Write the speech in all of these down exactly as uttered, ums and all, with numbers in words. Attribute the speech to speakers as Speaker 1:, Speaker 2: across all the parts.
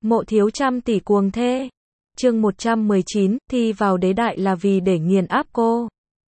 Speaker 1: Mộ thiếu trăm tỷ cuồng thê. Chương một trăm mười chín, thi vào đế đại là vì để nghiền áp cô.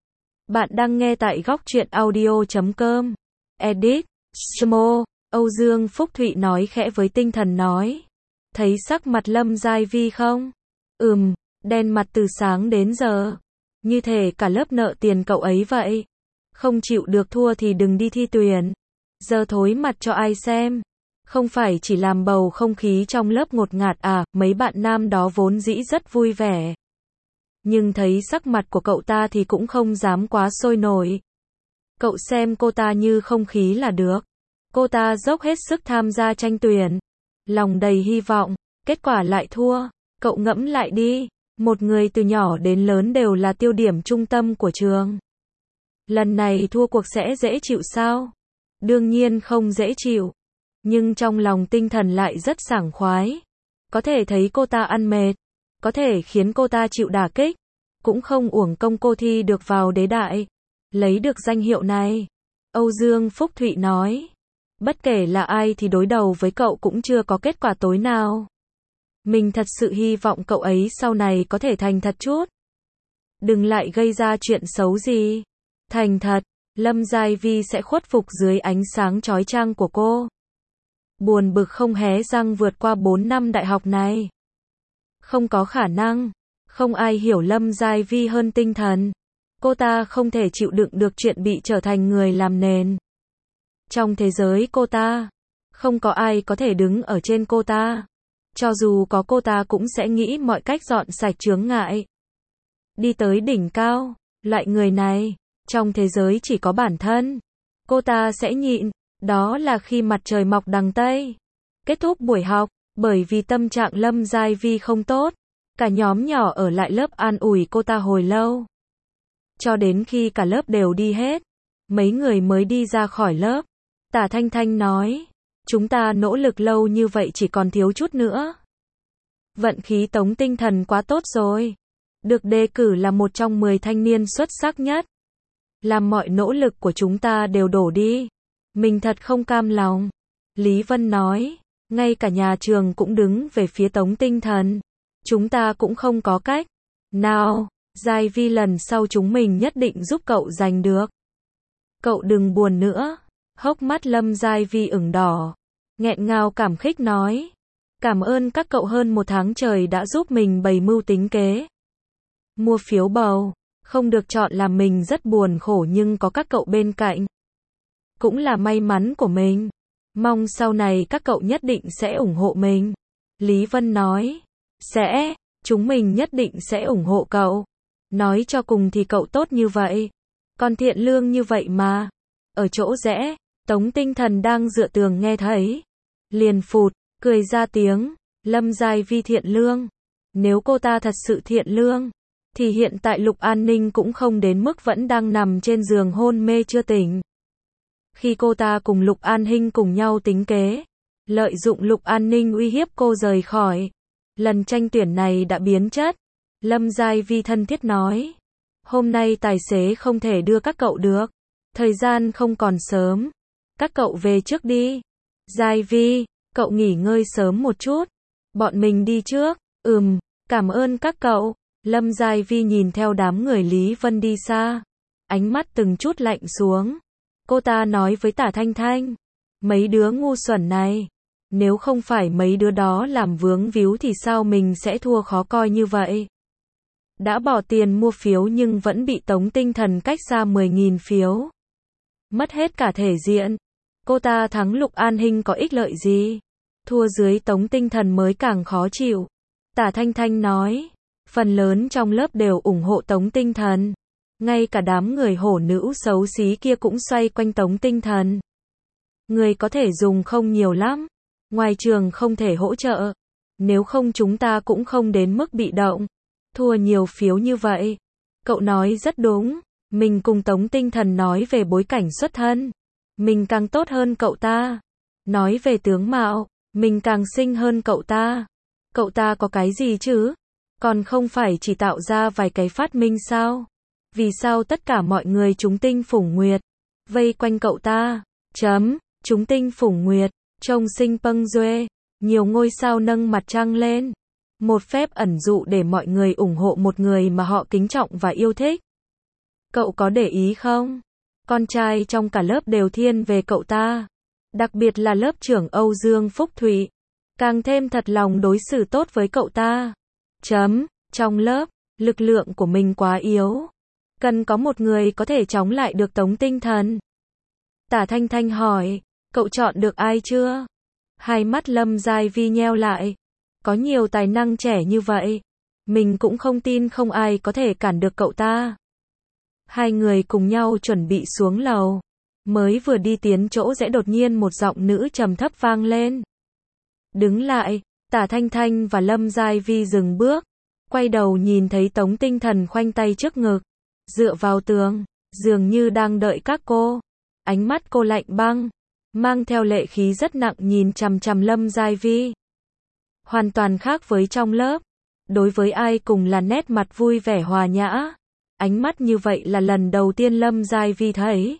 Speaker 1: Bạn đang nghe tại góc truyện audio chấm com. Edit, Smo, Âu Dương Phúc Thụy nói khẽ với tinh thần nói. Thấy sắc mặt Lâm Giai Vi không? Ừm, đen mặt từ sáng đến giờ. Như thể cả lớp nợ tiền cậu ấy vậy. Không chịu được thua thì đừng đi thi tuyển. Giờ thối mặt cho ai xem. Không phải chỉ làm bầu không khí trong lớp ngột ngạt à, mấy bạn nam đó vốn dĩ rất vui vẻ. Nhưng thấy sắc mặt của cậu ta thì cũng không dám quá sôi nổi. Cậu xem cô ta như không khí là được. Cô ta dốc hết sức tham gia tranh tuyển. Lòng đầy hy vọng, kết quả lại thua. Cậu ngẫm lại đi, một người từ nhỏ đến lớn đều là tiêu điểm trung tâm của trường. Lần này thua cuộc sẽ dễ chịu sao? Đương nhiên không dễ chịu. Nhưng trong lòng tinh thần lại rất sảng khoái. Có thể thấy cô ta ăn mệt. Có thể khiến cô ta chịu đả kích. Cũng không uổng công cô thi được vào đế đại. Lấy được danh hiệu này. Âu Dương Phúc Thụy nói. Bất kể là ai thì đối đầu với cậu cũng chưa có kết quả tối nào. Mình thật sự hy vọng cậu ấy sau này có thể thành thật chút. Đừng lại gây ra chuyện xấu gì. Thành thật, Lâm Giai Vi sẽ khuất phục dưới ánh sáng chói chang của cô. Buồn bực không hé răng vượt qua bốn năm đại học này. Không có khả năng. Không ai hiểu Lâm Giai Vi hơn tinh thần. Cô ta không thể chịu đựng được chuyện bị trở thành người làm nền. Trong thế giới cô ta, không có ai có thể đứng ở trên cô ta. Cho dù có cô ta cũng sẽ nghĩ mọi cách dọn sạch chướng ngại. Đi tới đỉnh cao, loại người này, trong thế giới chỉ có bản thân. Cô ta sẽ nhịn, đó là khi mặt trời mọc đằng Tây. Kết thúc buổi học, bởi vì tâm trạng Lâm Giai Vi không tốt. Cả nhóm nhỏ ở lại lớp an ủi cô ta hồi lâu. Cho đến khi cả lớp đều đi hết, mấy người mới đi ra khỏi lớp. Tả Thanh Thanh nói, chúng ta nỗ lực lâu như vậy chỉ còn thiếu chút nữa. Vận khí Tống Tinh Thần quá tốt rồi. Được đề cử là một trong mười thanh niên xuất sắc nhất. Làm mọi nỗ lực của chúng ta đều đổ đi. Mình thật không cam lòng. Lý Vân nói, ngay cả nhà trường cũng đứng về phía Tống Tinh Thần. Chúng ta cũng không có cách. Nào, Giai Vi lần sau chúng mình nhất định giúp cậu giành được. Cậu đừng buồn nữa. Hốc mắt Lâm Giai Vi ửng đỏ. Nghẹn ngào cảm khích nói. Cảm ơn các cậu hơn một tháng trời đã giúp mình bày mưu tính kế. Mua phiếu bầu. Không được chọn làm mình rất buồn khổ nhưng có các cậu bên cạnh. Cũng là may mắn của mình. Mong sau này các cậu nhất định sẽ ủng hộ mình. Lý Vân nói. Sẽ, chúng mình nhất định sẽ ủng hộ cậu. Nói cho cùng thì cậu tốt như vậy. Còn thiện lương như vậy mà. Ở chỗ rẽ, Tống Tinh Thần đang dựa tường nghe thấy. Liền phụt, cười ra tiếng. Lâm Giai Vi thiện lương. Nếu cô ta thật sự thiện lương, thì hiện tại Lục An Ninh cũng không đến mức vẫn đang nằm trên giường hôn mê chưa tỉnh. Khi cô ta cùng Lục An Hinh cùng nhau tính kế, lợi dụng Lục An Ninh uy hiếp cô rời khỏi. Lần tranh tuyển này đã biến chất. Lâm Giai Vi thân thiết nói. Hôm nay tài xế không thể đưa các cậu được. Thời gian không còn sớm. Các cậu về trước đi. Giai Vi, cậu nghỉ ngơi sớm một chút. Bọn mình đi trước. Ừm, cảm ơn các cậu. Lâm Giai Vi nhìn theo đám người Lý Vân đi xa. Ánh mắt từng chút lạnh xuống. Cô ta nói với Tả Thanh Thanh. Mấy đứa ngu xuẩn này. Nếu không phải mấy đứa đó làm vướng víu thì sao mình sẽ thua khó coi như vậy. Đã bỏ tiền mua phiếu nhưng vẫn bị Tống Tinh Thần cách xa mười nghìn phiếu. Mất hết cả thể diện. Cô ta thắng Lục An Hinh có ích lợi gì. Thua dưới Tống Tinh Thần mới càng khó chịu. Tả Thanh Thanh nói. Phần lớn trong lớp đều ủng hộ Tống Tinh Thần. Ngay cả đám người hổ nữ xấu xí kia cũng xoay quanh Tống Tinh Thần. Người có thể dùng không nhiều lắm. Ngoài trường không thể hỗ trợ. Nếu không chúng ta cũng không đến mức bị động. Thua nhiều phiếu như vậy. Cậu nói rất đúng. Mình cùng Tống Tinh Thần nói về bối cảnh xuất thân. Mình càng tốt hơn cậu ta. Nói về tướng mạo. Mình càng xinh hơn cậu ta. Cậu ta có cái gì chứ? Còn không phải chỉ tạo ra vài cái phát minh sao? Vì sao tất cả mọi người chúng tinh phủng nguyệt vây quanh cậu ta? Chấm. Chúng tinh phủng nguyệt trông xinh pâng duê. Nhiều ngôi sao nâng mặt trăng lên. Một phép ẩn dụ để mọi người ủng hộ một người mà họ kính trọng và yêu thích. Cậu có để ý không? Con trai trong cả lớp đều thiên về cậu ta. Đặc biệt là lớp trưởng Âu Dương Phúc Thụy. Càng thêm thật lòng đối xử tốt với cậu ta. Chấm. Trong lớp, lực lượng của mình quá yếu. Cần có một người có thể chống lại được Tống Tinh Thần. Tả Thanh Thanh hỏi, cậu chọn được ai chưa? Hai mắt Lâm Giai Vi nheo lại. Có nhiều tài năng trẻ như vậy. Mình cũng không tin không ai có thể cản được cậu ta. Hai người cùng nhau chuẩn bị xuống lầu. Mới vừa đi tiến chỗ rẽ đột nhiên một giọng nữ trầm thấp vang lên. Đứng lại, Tả Thanh Thanh và Lâm Giai Vi dừng bước. Quay đầu nhìn thấy Tống Tinh Thần khoanh tay trước ngực. Dựa vào tường, dường như đang đợi các cô. Ánh mắt cô lạnh băng, mang theo lệ khí rất nặng nhìn chằm chằm Lâm Giai Vi. Hoàn toàn khác với trong lớp. Đối với ai cùng là nét mặt vui vẻ hòa nhã. Ánh mắt như vậy là lần đầu tiên Lâm Giai Vi thấy.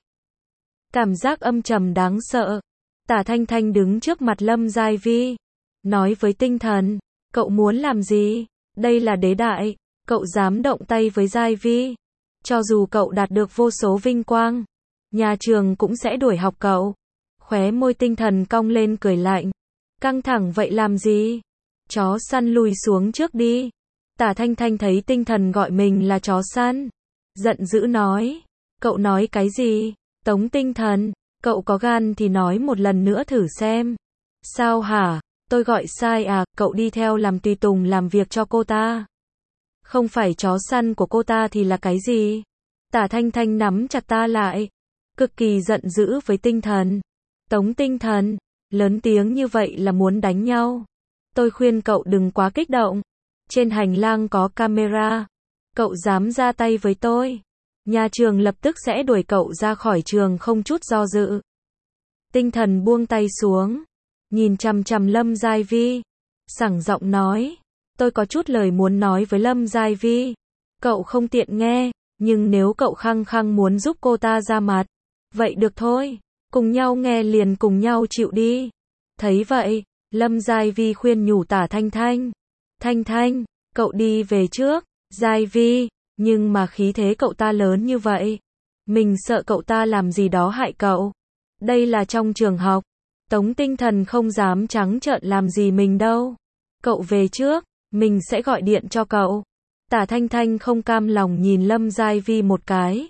Speaker 1: Cảm giác âm trầm đáng sợ. Tả Thanh Thanh đứng trước mặt Lâm Giai Vi. Nói với Tinh Thần, cậu muốn làm gì? Đây là đế đại, cậu dám động tay với Giai Vi. Cho dù cậu đạt được vô số vinh quang, nhà trường cũng sẽ đuổi học cậu. Khóe môi Tinh Thần cong lên cười lạnh. Căng thẳng vậy làm gì? Chó săn lùi xuống trước đi. Tả Thanh Thanh thấy Tinh Thần gọi mình là chó săn. Giận dữ nói. Cậu nói cái gì? Tống Tinh Thần, cậu có gan thì nói một lần nữa thử xem. Sao hả? Tôi gọi sai à? Cậu đi theo làm tùy tùng làm việc cho cô ta. Không phải chó săn của cô ta thì là cái gì? Tả Thanh Thanh nắm chặt ta lại. Cực kỳ giận dữ với Tinh Thần. Tống Tinh Thần, lớn tiếng như vậy là muốn đánh nhau. Tôi khuyên cậu đừng quá kích động. Trên hành lang có camera. Cậu dám ra tay với tôi, nhà trường lập tức sẽ đuổi cậu ra khỏi trường không chút do dự. Tinh Thần buông tay xuống, nhìn chằm chằm Lâm Giai Vi, sảng giọng nói, tôi có chút lời muốn nói với Lâm Giai Vi. Cậu không tiện nghe, nhưng nếu cậu khăng khăng muốn giúp cô ta ra mặt, vậy được thôi, cùng nhau nghe liền cùng nhau chịu đi. Thấy vậy, Lâm Giai Vi khuyên nhủ Tả Thanh Thanh. Thanh Thanh, cậu đi về trước. Giai Vi, nhưng mà khí thế cậu ta lớn như vậy. Mình sợ cậu ta làm gì đó hại cậu. Đây là trong trường học. Tống Tinh Thần không dám trắng trợn làm gì mình đâu. Cậu về trước, mình sẽ gọi điện cho cậu. Tả Thanh Thanh không cam lòng nhìn Lâm Giai Vi một cái.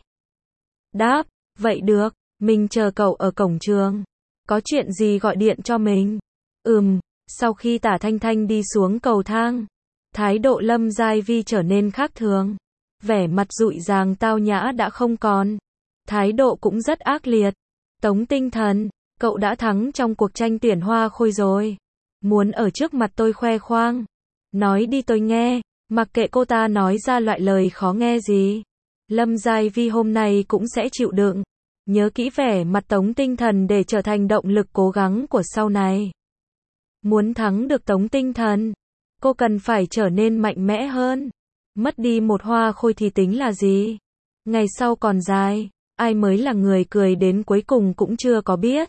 Speaker 1: Đáp, vậy được, mình chờ cậu ở cổng trường. Có chuyện gì gọi điện cho mình. Ừm, sau khi Tả Thanh Thanh đi xuống cầu thang, thái độ Lâm Giai Vi trở nên khác thường. Vẻ mặt dụi dàng tao nhã đã không còn. Thái độ cũng rất ác liệt. Tống Tinh Thần, cậu đã thắng trong cuộc tranh tuyển hoa khôi rồi. Muốn ở trước mặt tôi khoe khoang. Nói đi tôi nghe, mặc kệ cô ta nói ra loại lời khó nghe gì. Lâm Giai Vi hôm nay cũng sẽ chịu đựng. Nhớ kỹ vẻ mặt Tống Tinh Thần để trở thành động lực cố gắng của sau này. Muốn thắng được Tống Tinh Thần, cô cần phải trở nên mạnh mẽ hơn. Mất đi một hoa khôi thì tính là gì? Ngày sau còn dài, ai mới là người cười đến cuối cùng cũng chưa có biết.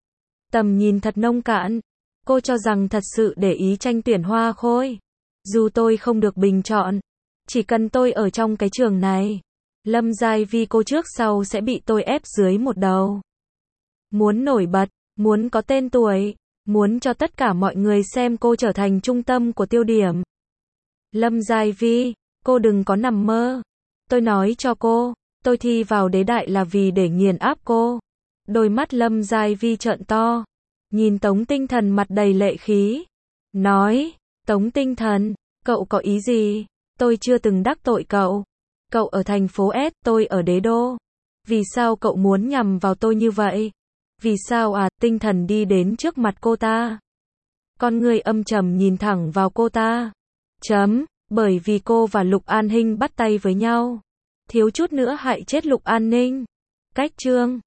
Speaker 1: Tầm nhìn thật nông cạn. Cô cho rằng thật sự để ý tranh tuyển hoa khôi. Dù tôi không được bình chọn, chỉ cần tôi ở trong cái trường này, Lâm Giai Vi cô trước sau sẽ bị tôi ép dưới một đầu. Muốn nổi bật, muốn có tên tuổi, muốn cho tất cả mọi người xem cô trở thành trung tâm của tiêu điểm. Lâm Giai Vi, cô đừng có nằm mơ. Tôi nói cho cô, tôi thi vào đế đại là vì để nghiền áp cô. Đôi mắt Lâm Giai Vi trợn to, nhìn Tống Tinh Thần mặt đầy lệ khí. Nói, Tống Tinh Thần, cậu có ý gì? Tôi chưa từng đắc tội cậu. Cậu ở thành phố S, tôi ở đế đô. Vì sao cậu muốn nhằm vào tôi như vậy? Vì sao à? Tinh Thần đi đến trước mặt cô ta. Con người âm trầm nhìn thẳng vào cô ta. Chấm, bởi vì cô và Lục An Hinh bắt tay với nhau. Thiếu chút nữa hại chết Lục An Ninh. Cách chương